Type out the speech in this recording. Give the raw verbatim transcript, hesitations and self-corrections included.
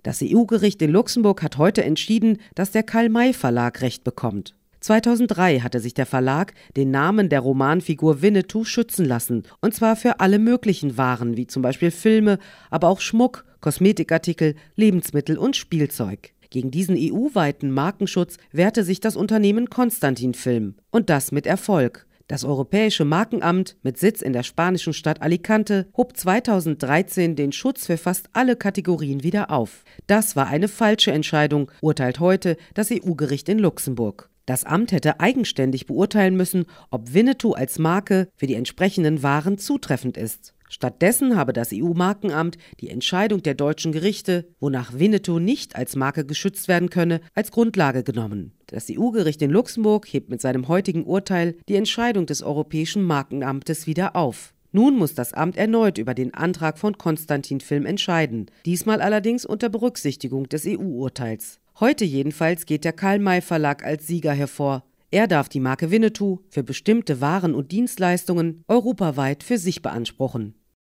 Das E U-Gericht in Luxemburg hat heute entschieden, dass der Karl-May-Verlag Recht bekommt. zweitausenddrei hatte sich der Verlag den Namen der Romanfigur Winnetou schützen lassen, und zwar für alle möglichen Waren, wie zum Beispiel Filme, aber auch Schmuck, Kosmetikartikel, Lebensmittel und Spielzeug. Gegen diesen E U-weiten Markenschutz wehrte sich das Unternehmen Constantin Film, und das mit Erfolg. Das Europäische Markenamt mit Sitz in der spanischen Stadt Alicante hob zweitausenddreizehn den Schutz für fast alle Kategorien wieder auf. Das war eine falsche Entscheidung, urteilt heute das E U-Gericht in Luxemburg. Das Amt hätte eigenständig beurteilen müssen, ob Winnetou als Marke für die entsprechenden Waren zutreffend ist. Stattdessen habe das E U-Markenamt die Entscheidung der deutschen Gerichte, wonach Winnetou nicht als Marke geschützt werden könne, als Grundlage genommen. Das E U-Gericht in Luxemburg hebt mit seinem heutigen Urteil die Entscheidung des Europäischen Markenamtes wieder auf. Nun muss das Amt erneut über den Antrag von Constantin Film entscheiden, diesmal allerdings unter Berücksichtigung des E U-Urteils. Heute jedenfalls geht der Karl-May-Verlag als Sieger hervor. Er darf die Marke Winnetou für bestimmte Waren und Dienstleistungen europaweit für sich beanspruchen.